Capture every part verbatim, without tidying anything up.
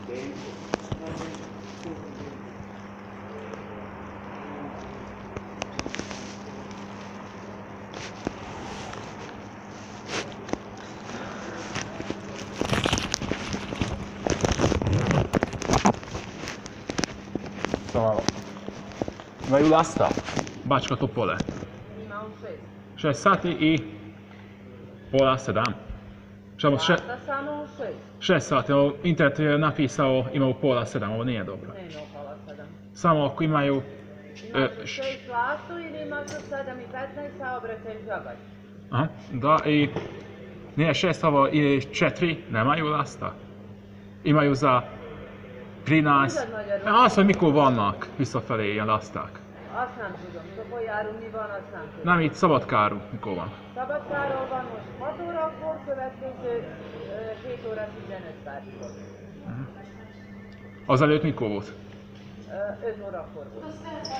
Samo imaju lasta, Bačka Topole. Ima u šest. Šest sati i pola sedam. Čemo še... Lasta samo u šest. Šest sati, ovo internet je napisao ima u pola sedam, ovo nije dobro. Nema u pola sedam. Samo ako imaju... Imaš u šest lastu ili imaš u sedam i petnaest saobraćaj Žabaj? Aha, da i... Nije šest ovo i četiri, nemaju lasta. Imaju za... trinaest... Ja sam mikor vannak visszafelé ilyen laszták. Azt nem tudom, Szokoly járó mi van, azt nem tudom. Nem, itt Szabadkáron mikor van. Szabadkáról van most hat órakor, következő hét óra tizenöt perckor. Azelőtt mikor volt? öt órakor volt.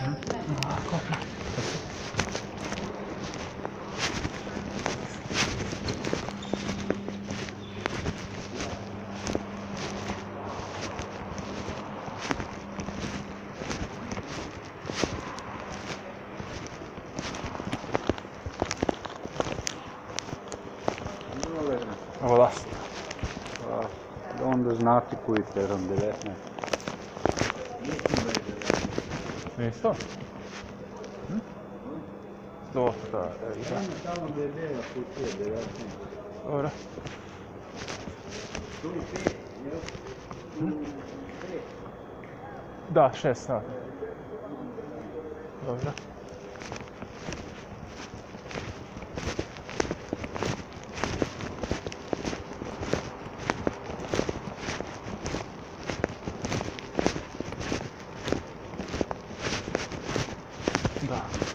Ovo lasta. Onda znati koji teram, devetnaest. Isto? Hm? Dosta, evo da. Tamo gdje je bela kutija, devetnaest. Dobro. Tu i pet, jel? Tu pet. Da, šest sati. Dobro. Да.